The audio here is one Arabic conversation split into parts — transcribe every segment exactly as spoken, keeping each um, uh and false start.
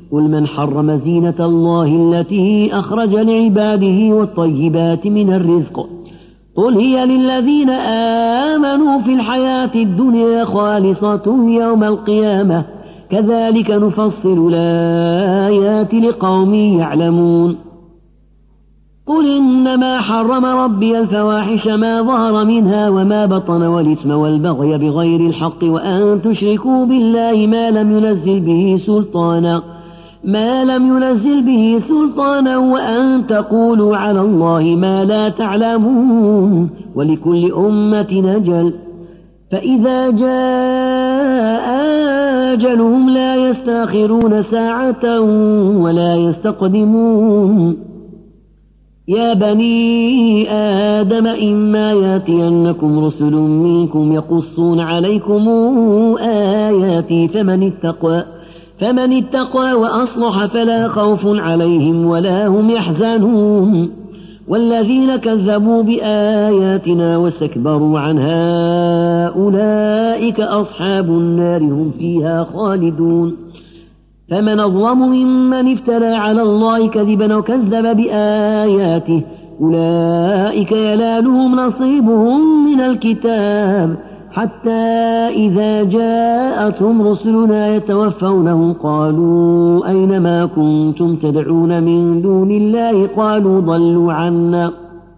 قل من حرم زينة الله التي أخرج لعباده والطيبات من الرزق قل هي للذين آمنوا في الحياة الدنيا خالصة يوم القيامة كذلك نفصل الآيات لقوم يعلمون قل إنما حرم ربي الفواحش ما ظهر منها وما بطن والإثم والبغي بغير الحق وأن تشركوا بالله ما لم ينزل به سلطانا ما لم ينزل به سلطانا وأن تقولوا على الله ما لا تعلمون ولكل أمة أجل فإذا جاء أجلهم لا يستأخرون ساعة ولا يستقدمون يا بني آدم إما يأتينكم رسل منكم يقصون عليكم آياتي فمن اتقى فمن اتقى وأصلح فلا خوف عليهم ولا هم يحزنون والذين كذبوا بآياتنا واستكبروا عنها أولئك أصحاب النار هم فيها خالدون فمن أظلم ممن افترى على الله كذبا وكذب بآياته أولئك ينالهم نصيبهم من الكتاب حتى إذا جاءتهم رسلنا يتوفونهم قالوا أين ما كنتم تدعون من دون الله قالوا ضلوا عنا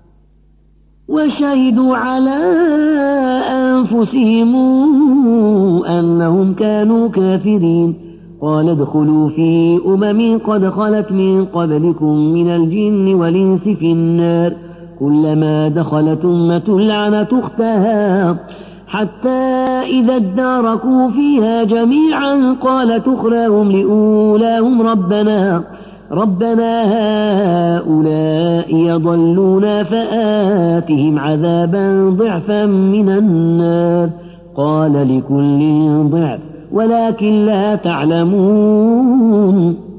وشهدوا على أنفسهم أنهم كانوا كافرين قال ادخلوا في أمم قد خلت من قبلكم من الجن والإنس في النار كلما دخلت أمة لعنت أختها حتى إذا اداركوا فيها جميعا قالت أخراهم لأولاهم ربنا ربنا هؤلاء يضلون فآتهم عذابا ضعفا من النار قال لكل ضعف ولكن لا تعلمون